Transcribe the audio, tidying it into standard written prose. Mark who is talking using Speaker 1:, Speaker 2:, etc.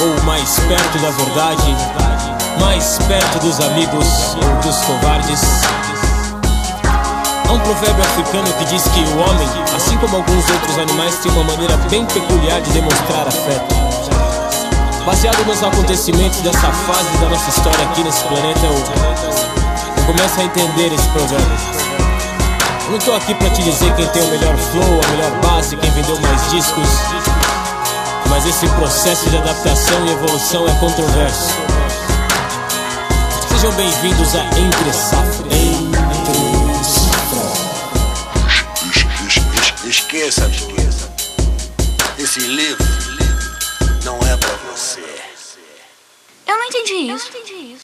Speaker 1: Ou mais perto da verdade, mais perto dos amigos ou dos covardes. Há um provérbio africano que diz que o homem, assim como alguns outros animais, tem uma maneira bem peculiar de demonstrar afeto. Baseado nos acontecimentos dessa fase da nossa história aqui nesse planeta, eu começo a entender esse provérbio. Eu não tô aqui pra te dizer quem tem o melhor flow, a melhor base, quem vendeu mais discos, mas esse processo de adaptação e evolução é controverso. Sejam bem-vindos a Entre Safra.
Speaker 2: Esqueça. Esse livro não é pra você.
Speaker 3: Eu não entendi isso.